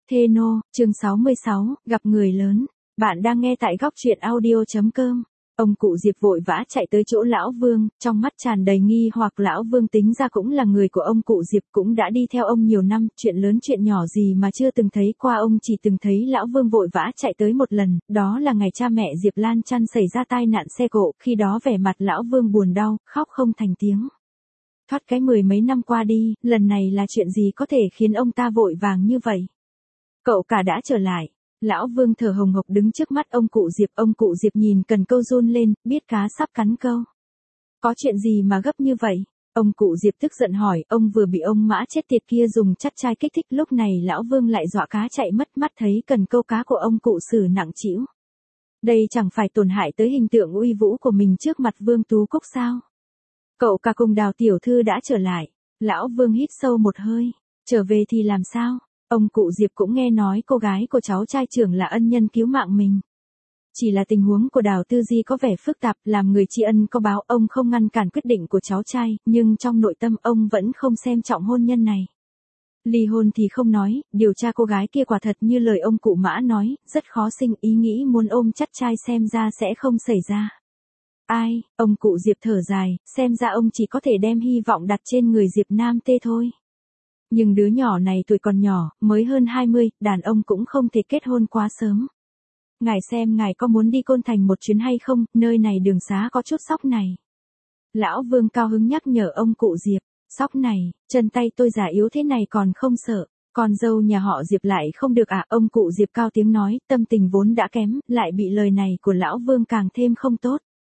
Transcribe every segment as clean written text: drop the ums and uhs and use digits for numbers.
Thê nô, chương 66, gặp người lớn. Bạn đang nghe tại góc truyện audio.com. Ông cụ Diệp vội vã chạy tới chỗ lão Vương, trong mắt tràn đầy nghi hoặc lão Vương tính ra cũng là người của ông cụ Diệp, cũng đã đi theo ông nhiều năm, chuyện lớn chuyện nhỏ gì mà chưa từng thấy qua, ông chỉ từng thấy lão Vương vội vã chạy tới một lần, đó là ngày cha mẹ Diệp Lan Chăn xảy ra tai nạn xe cộ, khi đó vẻ mặt lão Vương buồn đau, khóc không thành tiếng. Thoát cái mười mấy năm qua đi, lần này là chuyện gì có thể khiến ông ta vội vàng như vậy? Cậu cả đã trở lại. Lão Vương thở hồng hộc đứng trước mắt ông cụ Diệp nhìn cần câu run lên, biết cá sắp cắn câu. Có chuyện gì mà gấp như vậy? Ông cụ Diệp tức giận hỏi, ông vừa bị ông mã chết tiệt kia dùng chắt chai kích thích, lúc này lão Vương lại dọa cá chạy mất, mắt thấy cần câu cá của ông cụ xử nặng trĩu. Đây chẳng phải tổn hại tới hình tượng uy vũ của mình trước mặt Vương Tú Cúc sao? Cậu cả cùng Đào tiểu thư đã trở lại. Lão Vương hít sâu một hơi. Trở về thì làm sao? Ông cụ Diệp cũng nghe nói cô gái của cháu trai trưởng là ân nhân cứu mạng mình. Chỉ là tình huống của Đào Tư Di có vẻ phức tạp, làm người tri ân có báo, ông không ngăn cản quyết định của cháu trai, nhưng trong nội tâm ông vẫn không xem trọng hôn nhân này. Ly hôn thì không nói, điều tra cô gái kia quả thật như lời ông cụ Mã nói, rất khó sinh ý nghĩ muốn ôm chắt trai xem ra sẽ không xảy ra. Ai, ông cụ Diệp thở dài, xem ra ông chỉ có thể đem hy vọng đặt trên người Diệp Nam Tê thôi. Nhưng đứa nhỏ này tuổi còn nhỏ, mới hơn 20, đàn ông cũng không thể kết hôn quá sớm. Ngài xem ngài có muốn đi Côn Thành một chuyến hay không, nơi này đường xá có chút sóc này. Lão Vương cao hứng nhắc nhở ông cụ Diệp, sóc này, chân tay tôi già yếu thế này còn không sợ, con dâu nhà họ Diệp lại không được à, ông cụ Diệp cao tiếng nói, tâm tình vốn đã kém, lại bị lời này của lão Vương càng thêm không tốt.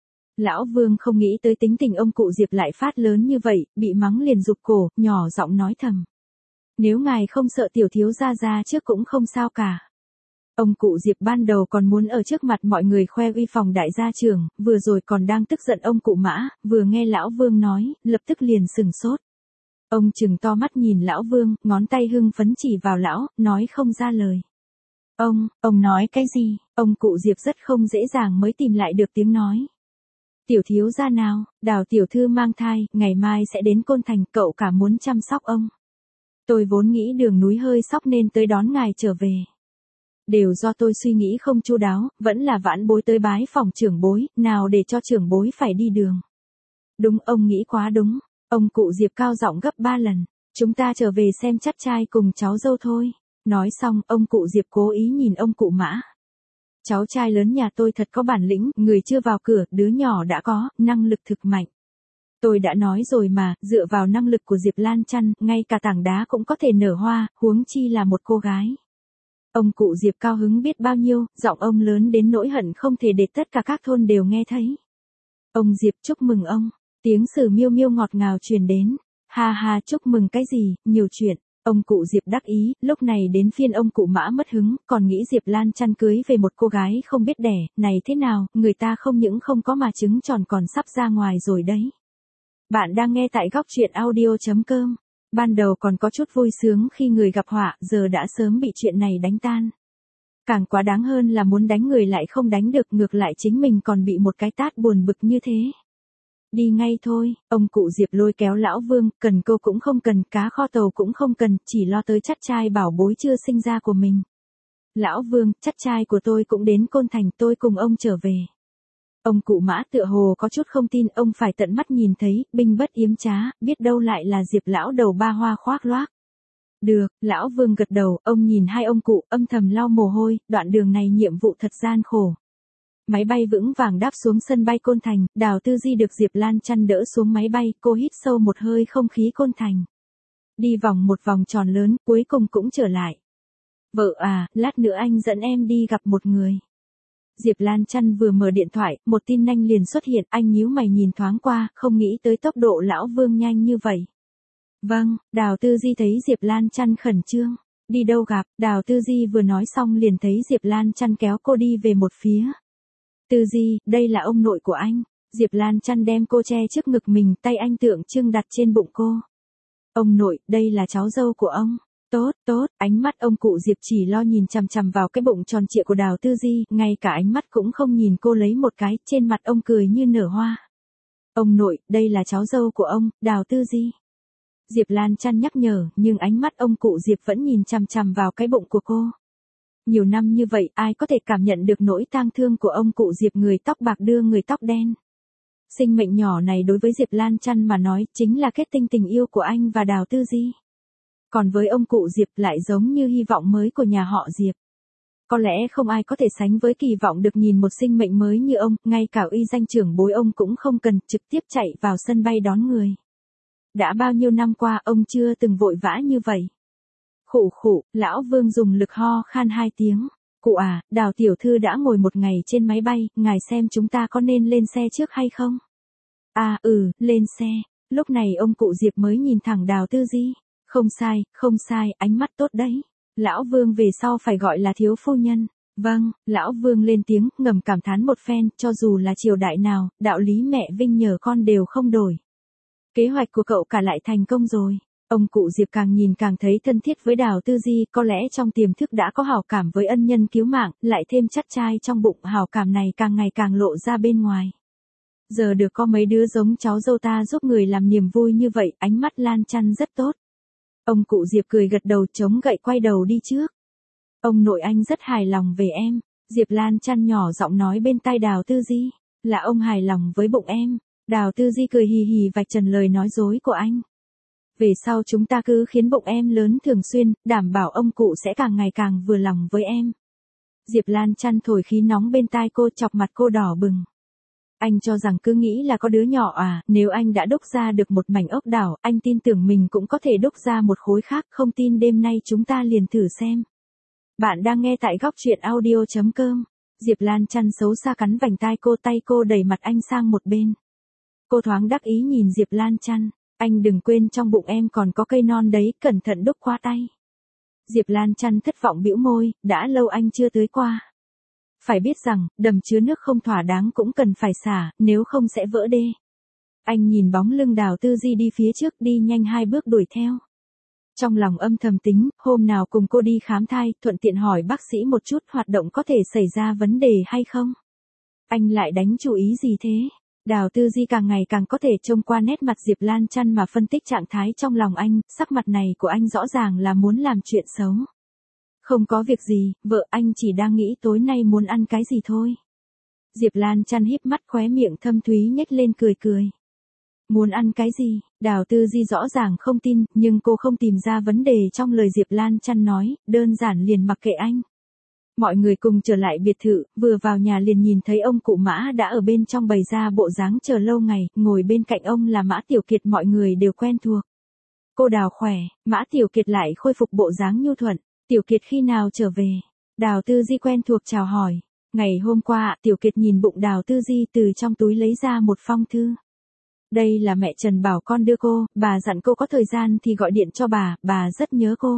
Lão Vương không nghĩ tới tính tình ông cụ Diệp lại phát lớn như vậy, bị mắng liền rụt cổ, nhỏ giọng nói thầm. Nếu ngài không sợ tiểu thiếu gia trước cũng không sao cả. Ông cụ Diệp ban đầu còn muốn ở trước mặt mọi người khoe uy phòng đại gia trưởng, vừa rồi còn đang tức giận ông cụ Mã, vừa nghe lão Vương nói, lập tức liền sừng sốt. Ông trừng to mắt nhìn lão Vương, ngón tay hưng phấn chỉ vào lão, nói không ra lời. Ông nói cái gì? Ông cụ Diệp rất không dễ dàng mới tìm lại được tiếng nói. Tiểu thiếu gia nào, Đào tiểu thư mang thai, ngày mai sẽ đến Côn Thành, cậu cả muốn chăm sóc ông. Tôi vốn nghĩ đường núi hơi sóc nên tới đón ngài trở về. Đều do tôi suy nghĩ không chu đáo, vẫn là vãn bối tới bái phòng trưởng bối, nào để cho trưởng bối phải đi đường. Đúng, ông nghĩ quá đúng. Ông cụ Diệp cao giọng gấp 3 lần. Chúng ta trở về xem chắt trai cùng cháu dâu thôi. Nói xong, ông cụ Diệp cố ý nhìn ông cụ Mã. Cháu trai lớn nhà tôi thật có bản lĩnh, người chưa vào cửa, đứa nhỏ đã có, năng lực thực mạnh. Tôi đã nói rồi mà, dựa vào năng lực của Diệp Lan Chăn, ngay cả tảng đá cũng có thể nở hoa, huống chi là một cô gái. Ông cụ Diệp cao hứng biết bao nhiêu, giọng ông lớn đến nỗi hận không thể để tất cả các thôn đều nghe thấy. Ông Diệp chúc mừng ông, tiếng Sử Miêu Miêu ngọt ngào truyền đến. Ha ha, chúc mừng cái gì, nhiều chuyện. Ông cụ Diệp đắc ý, lúc này đến phiên ông cụ Mã mất hứng, còn nghĩ Diệp Lan Chăn cưới về một cô gái không biết đẻ, này thế nào, người ta không những không có mà trứng tròn còn sắp ra ngoài rồi đấy. Bạn đang nghe tại góc truyện audio.com. Ban đầu còn có chút vui sướng khi người gặp họa, giờ đã sớm bị chuyện này đánh tan. Càng quá đáng hơn là muốn đánh người lại không đánh được, ngược lại chính mình còn bị một cái tát buồn bực như thế. Đi ngay thôi, ông cụ Diệp lôi kéo lão Vương, cần câu cũng không cần, cá kho tàu cũng không cần, chỉ lo tới chắt trai bảo bối chưa sinh ra của mình. Lão Vương, chắt trai của tôi cũng đến Côn Thành, tôi cùng ông trở về. Ông cụ Mã tựa hồ có chút không tin, ông phải tận mắt nhìn thấy, binh bất yếm trá, biết đâu lại là Diệp lão đầu ba hoa khoác loác. Được, lão Vương gật đầu, ông nhìn hai ông cụ, âm thầm lau mồ hôi, đoạn đường này nhiệm vụ thật gian khổ. Máy bay vững vàng đáp xuống sân bay Côn Thành, Đào Tư Di được Diệp Lan Chăn đỡ xuống máy bay, cô hít sâu một hơi không khí Côn Thành. Đi vòng một vòng tròn lớn, cuối cùng cũng trở lại. Vợ à, lát nữa anh dẫn em đi gặp một người. Diệp Lan Chăn vừa mở điện thoại, một tin nhanh liền xuất hiện, anh nhíu mày nhìn thoáng qua, không nghĩ tới tốc độ lão Vương nhanh như vậy. Vâng, Đào Tư Di thấy Diệp Lan Chăn khẩn trương. Đi đâu gặp, Đào Tư Di vừa nói xong liền thấy Diệp Lan Chăn kéo cô đi về một phía. Tư Di, đây là ông nội của anh. Diệp Lan Chăn đem cô che trước ngực mình, tay anh tượng trưng đặt trên bụng cô. Ông nội, đây là cháu dâu của ông. Tốt, ánh mắt ông cụ Diệp chỉ lo nhìn chằm chằm vào cái bụng tròn trịa của Đào Tư Di, ngay cả ánh mắt cũng không nhìn cô lấy một cái, trên mặt ông cười như nở hoa. Ông nội, đây là cháu dâu của ông, Đào Tư Di. Diệp Lan Chăn nhắc nhở, nhưng ánh mắt ông cụ Diệp vẫn nhìn chằm chằm vào cái bụng của cô. Nhiều năm như vậy, ai có thể cảm nhận được nỗi tang thương của ông cụ Diệp người tóc bạc đưa người tóc đen. Sinh mệnh nhỏ này đối với Diệp Lan Chăn mà nói chính là kết tinh tình yêu của anh và Đào Tư Di. Còn với ông cụ Diệp lại giống như hy vọng mới của nhà họ Diệp. Có lẽ không ai có thể sánh với kỳ vọng được nhìn một sinh mệnh mới như ông, ngay cả uy danh trưởng bối ông cũng không cần trực tiếp chạy vào sân bay đón người. Đã bao nhiêu năm qua ông chưa từng vội vã như vậy. Khụ khụ, lão Vương dùng lực ho khan 2 tiếng. Cụ à, Đào tiểu thư đã ngồi một ngày trên máy bay, ngài xem chúng ta có nên lên xe trước hay không? À lên xe. Lúc này ông cụ Diệp mới nhìn thẳng Đào Tư Di. Không sai, ánh mắt tốt đấy. Lão Vương về sau phải gọi là thiếu phu nhân. Vâng, lão Vương lên tiếng, ngầm cảm thán một phen, cho dù là triều đại nào, đạo lý mẹ vinh nhờ con đều không đổi. Kế hoạch của cậu cả lại thành công rồi. Ông cụ Diệp càng nhìn càng thấy thân thiết với Đào Tư Di, có lẽ trong tiềm thức đã có hảo cảm với ân nhân cứu mạng, lại thêm chắt trai trong bụng, hảo cảm này càng ngày càng lộ ra bên ngoài. Giờ được có mấy đứa giống cháu dâu ta giúp người làm niềm vui như vậy, ánh mắt Lan Chăn rất tốt. Ông cụ Diệp cười gật đầu chống gậy quay đầu đi trước. Ông nội anh rất hài lòng về em. Diệp Lan Chăn nhỏ giọng nói bên tai Đào Tư Di. Là ông hài lòng với bụng em. Đào Tư Di cười hì hì vạch trần lời nói dối của anh. Về sau chúng ta cứ khiến bụng em lớn thường xuyên, đảm bảo ông cụ sẽ càng ngày càng vừa lòng với em. Diệp Lan Chăn thổi khí nóng bên tai cô, chọc mặt cô đỏ bừng. Anh cho rằng cứ nghĩ là có đứa nhỏ à, nếu anh đã đúc ra được một mảnh ốc đảo, anh tin tưởng mình cũng có thể đúc ra một khối khác, không tin đêm nay chúng ta liền thử xem. Bạn đang nghe tại góc truyện audio.com. Diệp Lan Chăn xấu xa cắn vành tai cô, tay cô đẩy mặt anh sang một bên. Cô thoáng đắc ý nhìn Diệp Lan Chăn, anh đừng quên trong bụng em còn có cây non đấy, cẩn thận đúc qua tay. Diệp Lan Chăn thất vọng bĩu môi, đã lâu anh chưa tưới qua. Phải biết rằng, đầm chứa nước không thỏa đáng cũng cần phải xả, nếu không sẽ vỡ đê. Anh nhìn bóng lưng Đào Tư Di đi phía trước, đi nhanh 2 bước đuổi theo. Trong lòng âm thầm tính, hôm nào cùng cô đi khám thai, thuận tiện hỏi bác sĩ một chút hoạt động có thể xảy ra vấn đề hay không. Anh lại đánh chú ý gì thế? Đào Tư Di càng ngày càng có thể trông qua nét mặt Diệp Lan Chăn mà phân tích trạng thái trong lòng anh, sắc mặt này của anh rõ ràng là muốn làm chuyện xấu. Không có việc gì, vợ anh chỉ đang nghĩ tối nay muốn ăn cái gì thôi. Diệp Lan Chăn híp mắt, khóe miệng thâm thúy nhếch lên cười cười. Muốn ăn cái gì? Đào Tư Di rõ ràng không tin, nhưng cô không tìm ra vấn đề trong lời Diệp Lan Chăn nói, đơn giản liền mặc kệ anh. Mọi người cùng trở lại biệt thự, vừa vào nhà liền nhìn thấy ông cụ Mã đã ở bên trong bày ra bộ dáng chờ lâu ngày, ngồi bên cạnh ông là Mã Tiểu Kiệt, mọi người đều quen thuộc. Cô Đào khỏe, Mã Tiểu Kiệt lại khôi phục bộ dáng nhu thuận. Tiểu Kiệt khi nào trở về? Đào Tư Di quen thuộc chào hỏi. Ngày hôm qua, Tiểu Kiệt nhìn bụng Đào Tư Di từ trong túi lấy ra một phong thư. Đây là mẹ Trần bảo con đưa cô, bà dặn cô có thời gian thì gọi điện cho bà rất nhớ cô.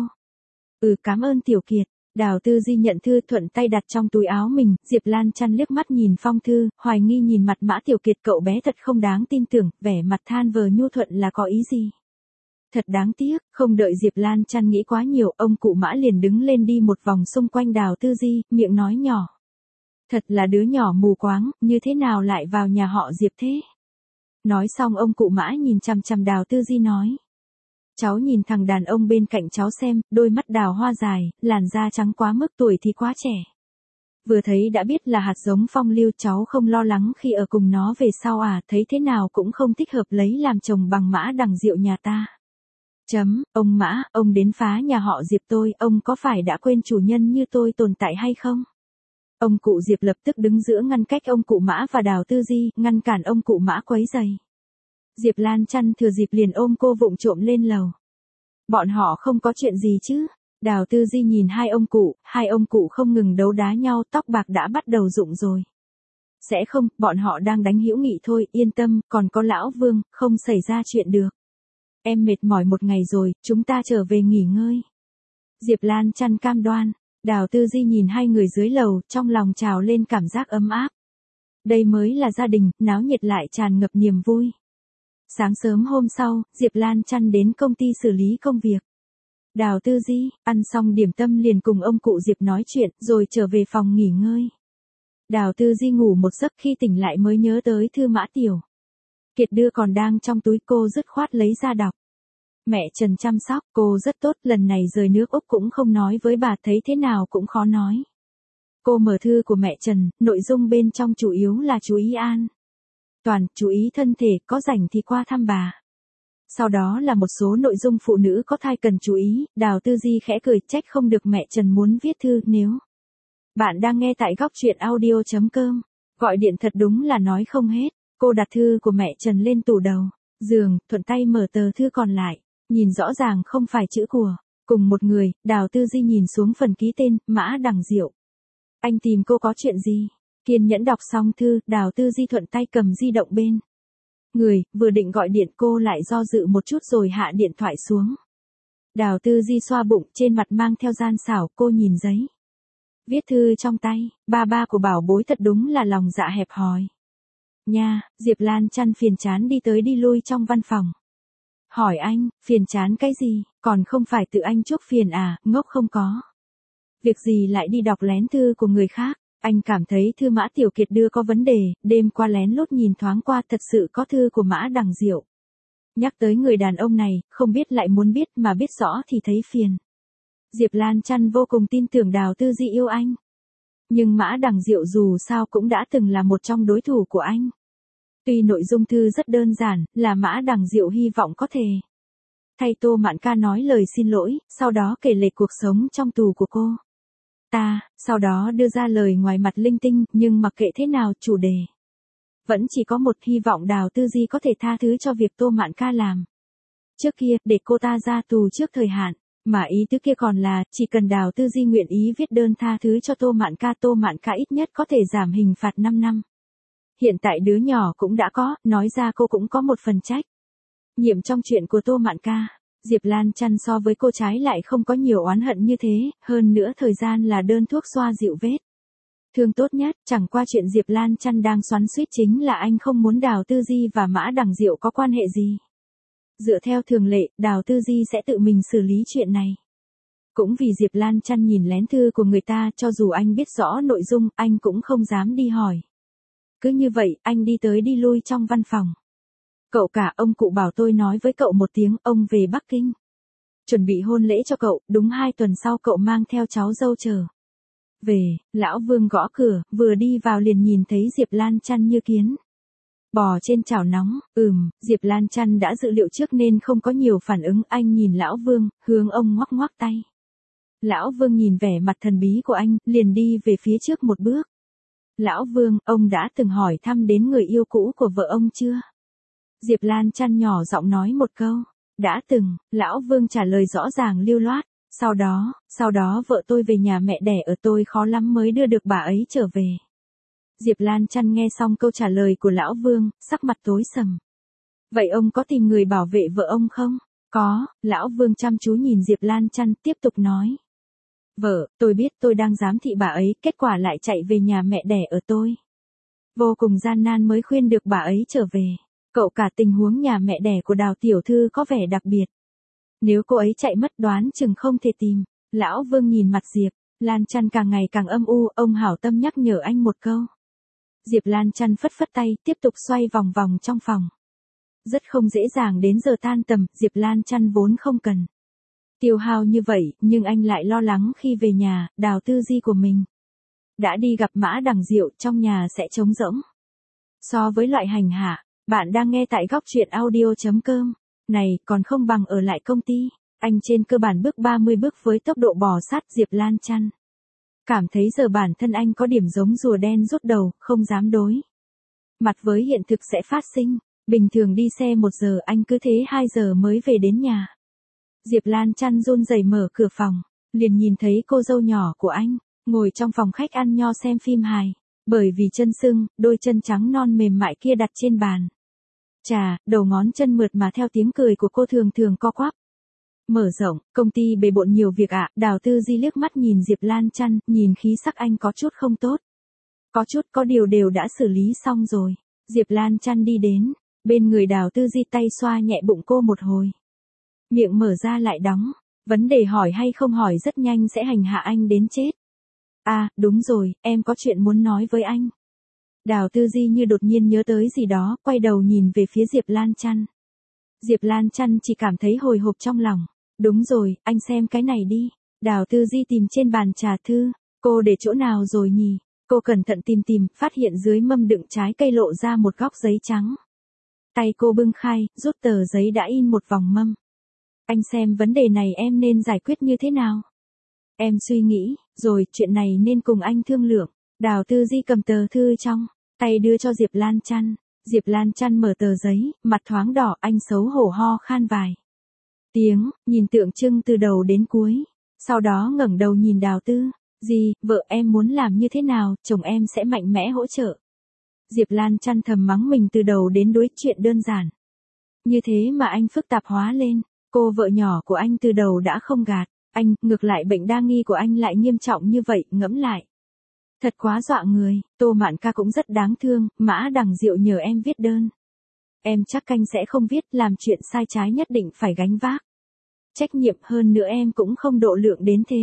Cảm ơn Tiểu Kiệt. Đào Tư Di nhận thư thuận tay đặt trong túi áo mình, Diệp Lan Chăn liếc mắt nhìn phong thư, hoài nghi nhìn mặt Mã Tiểu Kiệt, cậu bé thật không đáng tin tưởng, vẻ mặt than vờ nhu thuận là có ý gì. Thật đáng tiếc, không đợi Diệp Lan Chăn nghĩ quá nhiều, ông cụ Mã liền đứng lên đi một vòng xung quanh Đào Tư Di, miệng nói nhỏ. Thật là đứa nhỏ mù quáng, như thế nào lại vào nhà họ Diệp thế? Nói xong ông cụ Mã nhìn chằm chằm Đào Tư Di nói. Cháu nhìn thằng đàn ông bên cạnh cháu xem, đôi mắt đào hoa dài, làn da trắng quá mức, tuổi thì quá trẻ. Vừa thấy đã biết là hạt giống phong lưu, cháu không lo lắng khi ở cùng nó về sau à, thấy thế nào cũng không thích hợp lấy làm chồng bằng Mã Đằng Diệu nhà ta. Ông Mã, ông đến phá nhà họ Diệp tôi, ông có phải đã quên chủ nhân như tôi tồn tại hay không? Ông cụ Diệp lập tức đứng giữa ngăn cách ông cụ Mã và Đào Tư Di, ngăn cản ông cụ Mã quấy rầy. Diệp Lan Chăn thừa dịp liền ôm cô vụng trộm lên lầu. Bọn họ không có chuyện gì chứ? Đào Tư Di nhìn hai ông cụ không ngừng đấu đá nhau, tóc bạc đã bắt đầu rụng rồi. Sẽ không, bọn họ đang đánh hữu nghị thôi, yên tâm, còn có lão Vương, không xảy ra chuyện được. Em mệt mỏi một ngày rồi, chúng ta trở về nghỉ ngơi. Diệp Lan Chăn cam đoan. Đào Tư Di nhìn hai người dưới lầu, trong lòng trào lên cảm giác ấm áp. Đây mới là gia đình, náo nhiệt lại tràn ngập niềm vui. Sáng sớm hôm sau, Diệp Lan Chăn đến công ty xử lý công việc. Đào Tư Di, ăn xong điểm tâm liền cùng ông cụ Diệp nói chuyện, rồi trở về phòng nghỉ ngơi. Đào Tư Di ngủ một giấc, khi tỉnh lại mới nhớ tới thư Mã Tiểu Kiệt đưa còn đang trong túi, cô dứt khoát lấy ra đọc. Mẹ Trần chăm sóc cô rất tốt, lần này rời nước Úc cũng không nói với bà, thấy thế nào cũng khó nói. Cô mở thư của mẹ Trần, nội dung bên trong chủ yếu là chú ý an toàn, chú ý thân thể, có rảnh thì qua thăm bà. Sau đó là một số nội dung phụ nữ có thai cần chú ý. Đào Tư Di khẽ cười, trách không được mẹ Trần muốn viết thư. Nếu bạn đang nghe tại góc truyện audio.com, gọi điện thật đúng là nói không hết. Cô đặt thư của mẹ Trần lên tủ đầu giường, thuận tay mở tờ thư còn lại, nhìn rõ ràng không phải chữ của cùng một người. Đào Tư Di nhìn xuống phần ký tên, Mã Đằng Diệu. Anh tìm cô có chuyện gì? Kiên nhẫn đọc xong thư, Đào Tư Di thuận tay cầm di động bên người, vừa định gọi điện cô lại do dự một chút rồi hạ điện thoại xuống. Đào Tư Di xoa bụng, trên mặt mang theo gian xảo, cô nhìn giấy viết thư trong tay, ba của bảo bối thật đúng là lòng dạ hẹp hòi. Nha, Diệp Lan chăn phiền chán đi tới đi lui trong văn phòng. Hỏi anh, phiền chán cái gì, còn không phải tự anh chuốc phiền à, ngốc không có. Việc gì lại đi đọc lén thư của người khác, anh cảm thấy thư Mã Tiểu Kiệt đưa có vấn đề, đêm qua lén lút nhìn thoáng qua thật sự có thư của Mã Đằng Diệu. Nhắc tới người đàn ông này, không biết lại muốn biết mà biết rõ thì thấy phiền. Diệp Lan chăn vô cùng tin tưởng Đào Tư Di yêu anh. Nhưng Mã Đằng Diệu dù sao cũng đã từng là một trong đối thủ của anh. Tuy nội dung thư rất đơn giản, là Mã Đằng Diệu hy vọng có thể thay Tô Mạn Ca nói lời xin lỗi, sau đó kể lể cuộc sống trong tù của cô ta, sau đó đưa ra lời ngoài mặt linh tinh, nhưng mặc kệ thế nào chủ đề vẫn chỉ có một, hy vọng Đào Tư Di có thể tha thứ cho việc Tô Mạn Ca làm trước kia, để cô ta ra tù trước thời hạn. Mà ý tứ kia còn là, chỉ cần Đào Tư Di nguyện ý viết đơn tha thứ cho Tô Mạn Ca ít nhất có thể giảm hình phạt 5 năm. Hiện tại đứa nhỏ cũng đã có, nói ra cô cũng có một phần trách nhiệm trong chuyện của Tô Mạn Ca. Diệp Lan chăn so với cô trái lại không có nhiều oán hận như thế, hơn nữa thời gian là đơn thuốc xoa dịu vết thương tốt nhất. Chẳng qua chuyện Diệp Lan chăn đang xoắn xuýt chính là anh không muốn Đào Tư Di và Mã Đằng Diệu có quan hệ gì. Dựa theo thường lệ, Đào Tư Di sẽ tự mình xử lý chuyện này. Cũng vì Diệp Lan chăn nhìn lén thư của người ta, cho dù anh biết rõ nội dung, anh cũng không dám đi hỏi. Cứ như vậy, anh đi tới đi lui trong văn phòng. Cậu cả, ông cụ bảo tôi nói với cậu một tiếng, ông về Bắc Kinh chuẩn bị hôn lễ cho cậu, đúng 2 tuần sau cậu mang theo cháu dâu trở về. Lão Vương gõ cửa, vừa đi vào liền nhìn thấy Diệp Lan chăn như kiến bò trên chảo nóng. Diệp Lan chăn đã dự liệu trước nên không có nhiều phản ứng. Anh nhìn Lão Vương, hướng ông ngoắc ngoắc tay. Lão Vương nhìn vẻ mặt thần bí của anh, liền đi về phía trước một bước. Lão Vương, ông đã từng hỏi thăm đến người yêu cũ của vợ ông chưa? Diệp Lan chăn nhỏ giọng nói một câu. Đã từng, Lão Vương trả lời rõ ràng lưu loát. Sau đó vợ tôi về nhà mẹ đẻ ở, tôi khó lắm mới đưa được bà ấy trở về. Diệp Lan chăn nghe xong câu trả lời của Lão Vương, sắc mặt tối sầm. Vậy ông có tìm người bảo vệ vợ ông không? Có, Lão Vương chăm chú nhìn Diệp Lan chăn, tiếp tục nói. Vợ, tôi biết tôi đang giám thị bà ấy, kết quả lại chạy về nhà mẹ đẻ ở tôi. Vô cùng gian nan mới khuyên được bà ấy trở về. Cậu cả, tình huống nhà mẹ đẻ của Đào tiểu thư có vẻ đặc biệt. Nếu cô ấy chạy mất đoán chừng không thể tìm. Lão Vương nhìn mặt Diệp Lan chăn càng ngày càng âm u, ông hảo tâm nhắc nhở anh một câu. Diệp Lan chăn phất phất tay, tiếp tục xoay vòng vòng trong phòng. Rất không dễ dàng, đến giờ tan tầm, Diệp Lan chăn vốn không cần tiêu hao như vậy, nhưng anh lại lo lắng khi về nhà, Đào Tư Di của mình đã đi gặp Mã Đằng Diệu, trong nhà sẽ trống rỗng. So với loại hành hạ bạn đang nghe tại góc truyện audio.com này, còn không bằng ở lại công ty. Anh trên cơ bản bước 30 bước với tốc độ bò sát. Diệp Lan chăn cảm thấy giờ bản thân anh có điểm giống rùa đen rút đầu, không dám đối mặt với hiện thực sẽ phát sinh. Bình thường đi xe 1 giờ, anh cứ thế 2 giờ mới về đến nhà. Diệp Lan chăn run rẩy mở cửa phòng, liền nhìn thấy cô dâu nhỏ của anh ngồi trong phòng khách ăn nho xem phim hài. Bởi vì chân sưng, đôi chân trắng non mềm mại kia đặt trên bàn trà, đầu ngón chân mượt mà theo tiếng cười của cô thường thường co quắp mở rộng. Công ty bề bộn nhiều việc ạ. Đào Tư Di liếc mắt nhìn Diệp Lan chăn, nhìn khí sắc anh có chút không tốt. Có điều đều đã xử lý xong rồi. Diệp Lan chăn đi đến bên người Đào Tư Di, tay xoa nhẹ bụng cô một hồi. Miệng mở ra lại đóng. Vấn đề hỏi hay không hỏi rất nhanh sẽ hành hạ anh đến chết. À, đúng rồi, em có chuyện muốn nói với anh. Đào Tư Di như đột nhiên nhớ tới gì đó, quay đầu nhìn về phía Diệp Lan chăn. Diệp Lan Chăn chỉ cảm thấy hồi hộp trong lòng. Đúng rồi, anh xem cái này đi. Đào Tư Di tìm trên bàn trà thư. Cô để chỗ nào rồi nhỉ? Cô cẩn thận tìm, phát hiện dưới mâm đựng trái cây lộ ra một góc giấy trắng. Tay cô bưng khai, rút tờ giấy đã in một vòng mâm. Anh xem vấn đề này em nên giải quyết như thế nào? Em suy nghĩ, rồi chuyện này nên cùng anh thương lượng. Đào Tư Di cầm tờ thư trong tay đưa cho Diệp Lan Chăn. Diệp Lan Chăn mở tờ giấy, mặt thoáng đỏ, anh xấu hổ ho khan vài tiếng, nhìn tượng trưng từ đầu đến cuối. Sau đó ngẩng đầu nhìn Đào Tư Di, vợ em muốn làm như thế nào, chồng em sẽ mạnh mẽ hỗ trợ. Diệp Lan Chăn thầm mắng mình từ đầu đến đuôi, chuyện đơn giản như thế mà anh phức tạp hóa lên. Cô vợ nhỏ của anh từ đầu đã không gạt anh, ngược lại bệnh đa nghi của anh lại nghiêm trọng như vậy, ngẫm lại. Thật quá dọa người. Tô Mạn Ca cũng rất đáng thương, Mã Đằng Diệu nhờ em viết đơn. Em chắc canh sẽ không viết, làm chuyện sai trái nhất định phải gánh vác trách nhiệm, hơn nữa em cũng không độ lượng đến thế.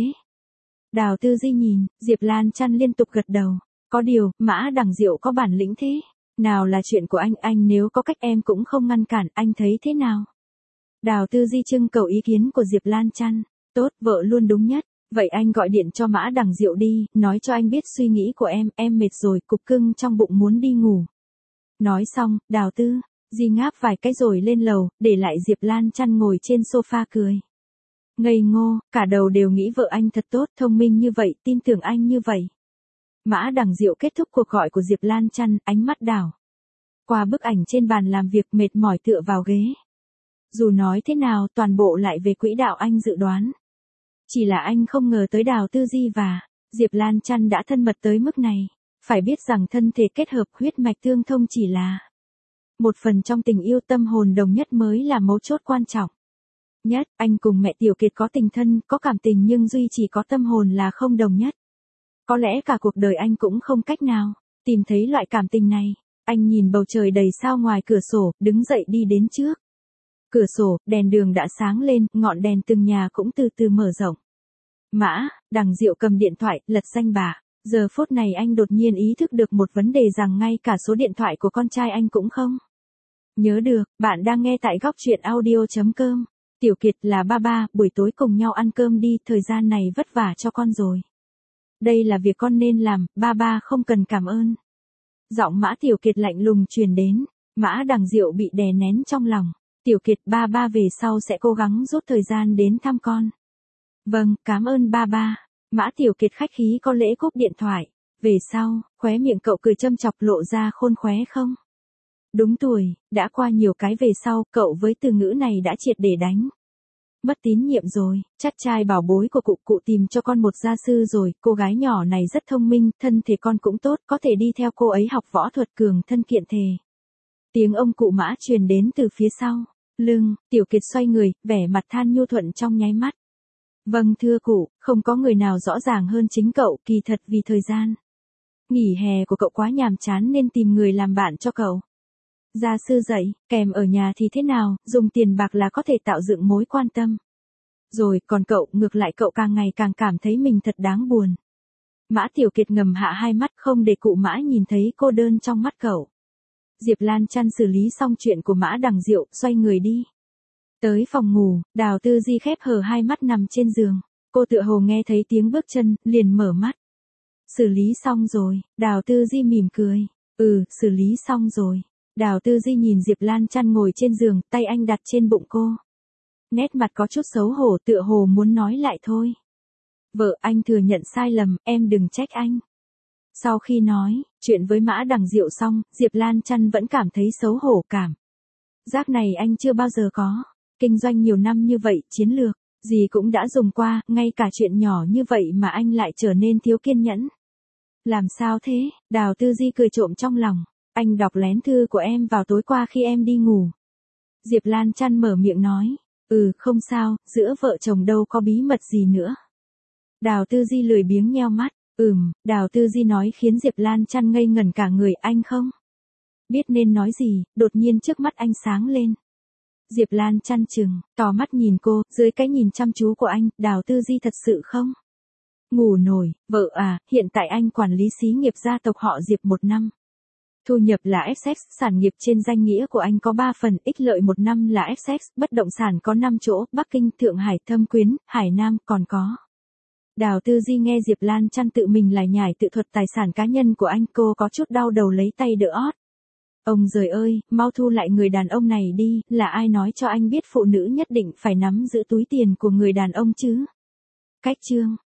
Đào Tư Di nhìn, Diệp Lan Chăn liên tục gật đầu. Có điều, Mã Đằng Diệu có bản lĩnh thế. Nào là chuyện của anh nếu có cách em cũng không ngăn cản, anh thấy thế nào? Đào Tư Di trưng cầu ý kiến của Diệp Lan Chăn. Tốt, vợ luôn đúng nhất. Vậy anh gọi điện cho Mã Đằng Diệu đi, nói cho anh biết suy nghĩ của em mệt rồi, cục cưng trong bụng muốn đi ngủ. Nói xong, Đào Tư Di ngáp vài cái rồi lên lầu, để lại Diệp Lan Chăn ngồi trên sofa cười. Ngây ngô, cả đầu đều nghĩ vợ anh thật tốt, thông minh như vậy, tin tưởng anh như vậy. Mã Đằng Diệu kết thúc cuộc gọi của Diệp Lan Chăn, ánh mắt đảo qua bức ảnh trên bàn làm việc, mệt mỏi tựa vào ghế. Dù nói thế nào, toàn bộ lại về quỹ đạo anh dự đoán. Chỉ là anh không ngờ tới Đào Tư Di và Diệp Lan Chăn đã thân mật tới mức này. Phải biết rằng thân thể kết hợp, huyết mạch tương thông chỉ là một phần trong tình yêu, tâm hồn đồng nhất mới là mấu chốt quan trọng nhất. Anh cùng mẹ Tiểu Kiệt có tình thân, có cảm tình, nhưng duy chỉ có tâm hồn là không đồng nhất. Có lẽ cả cuộc đời anh cũng không cách nào tìm thấy loại cảm tình này. Anh nhìn bầu trời đầy sao ngoài cửa sổ, đứng dậy đi đến trước cửa sổ, đèn đường đã sáng lên, ngọn đèn từng nhà cũng từ từ mở rộng. Mã Đằng Diệu cầm điện thoại, lật danh bạ. Giờ phút này anh đột nhiên ý thức được một vấn đề, rằng ngay cả số điện thoại của con trai anh cũng không nhớ được. Bạn đang nghe tại góc truyện audio.com. Tiểu Kiệt là ba, buổi tối cùng nhau ăn cơm đi, thời gian này vất vả cho con rồi. Đây là việc con nên làm, ba không cần cảm ơn. Giọng Mã Tiểu Kiệt lạnh lùng truyền đến. Mã Đằng Diệu bị đè nén trong lòng. Tiểu Kiệt, ba về sau sẽ cố gắng rút thời gian đến thăm con. Vâng, cảm ơn ba. Mã Tiểu Kiệt khách khí có lễ cúp điện thoại. Về sau, khóe miệng cậu cười châm chọc, lộ ra khôn khóe không? Đúng tuổi, đã qua nhiều cái về sau, cậu với từ ngữ này đã triệt để đánh mất tín nhiệm rồi. Chắc trai bảo bối của cụ tìm cho con một gia sư rồi, cô gái nhỏ này rất thông minh, thân thể con cũng tốt, có thể đi theo cô ấy học võ thuật, cường thân kiện thể. Tiếng ông cụ Mã truyền đến từ phía sau lưng. Tiểu Kiệt xoay người, vẻ mặt than nhu thuận trong nháy mắt. Vâng thưa cụ, không có người nào rõ ràng hơn chính cậu, kỳ thật vì thời gian nghỉ hè của cậu quá nhàm chán nên tìm người làm bạn cho cậu. Gia sư dạy, kèm ở nhà thì thế nào, dùng tiền bạc là có thể tạo dựng mối quan tâm. Rồi, còn cậu, ngược lại cậu càng ngày càng cảm thấy mình thật đáng buồn. Mã Tiểu Kiệt ngầm hạ hai mắt, không để cụ Mã nhìn thấy cô đơn trong mắt cậu. Diệp Lan Chăn xử lý xong chuyện của Mã Đằng Diệu, xoay người đi tới phòng ngủ. Đào Tư Di khép hờ hai mắt nằm trên giường. Cô tựa hồ nghe thấy tiếng bước chân, liền mở mắt. Xử lý xong rồi. Đào Tư Di mỉm cười. Xử lý xong rồi. Đào Tư Di nhìn Diệp Lan Chăn ngồi trên giường, tay anh đặt trên bụng cô. Nét mặt có chút xấu hổ, tựa hồ muốn nói lại thôi. Vợ, anh thừa nhận sai lầm, em đừng trách anh. Sau khi nói chuyện với Mã Đằng Diệu xong, Diệp Lan Chăn vẫn cảm thấy xấu hổ. Cảm giác này anh chưa bao giờ có. Kinh doanh nhiều năm như vậy, chiến lược gì cũng đã dùng qua, ngay cả chuyện nhỏ như vậy mà anh lại trở nên thiếu kiên nhẫn. Làm sao thế? Đào Tư Di cười trộm trong lòng. Anh đọc lén thư của em vào tối qua khi em đi ngủ. Diệp Lan Chăn mở miệng nói. Không sao, giữa vợ chồng đâu có bí mật gì nữa. Đào Tư Di lười biếng nheo mắt. Đào Tư Di nói khiến Diệp Lan Chăn ngây ngẩn cả người. Anh không biết nên nói gì, đột nhiên trước mắt anh sáng lên. Diệp Lan Chăn chừng to mắt nhìn cô, dưới cái nhìn chăm chú của anh, Đào Tư Di thật sự không ngủ nổi. Vợ à, hiện tại anh quản lý xí nghiệp gia tộc họ Diệp 1 năm Thu nhập là XX, sản nghiệp trên danh nghĩa của anh có 3 phần, ích lợi 1 năm là XX, bất động sản có 5 chỗ, Bắc Kinh, Thượng Hải, Thâm Quyến, Hải Nam, còn có. Đào Tư Di nghe Diệp Lan chăn tự mình lải nhải tự thuật tài sản cá nhân của anh, cô có chút đau đầu lấy tay đỡ ót. Ông giời ơi, mau thu lại người đàn ông này đi, là ai nói cho anh biết phụ nữ nhất định phải nắm giữ túi tiền của người đàn ông chứ? Cách chương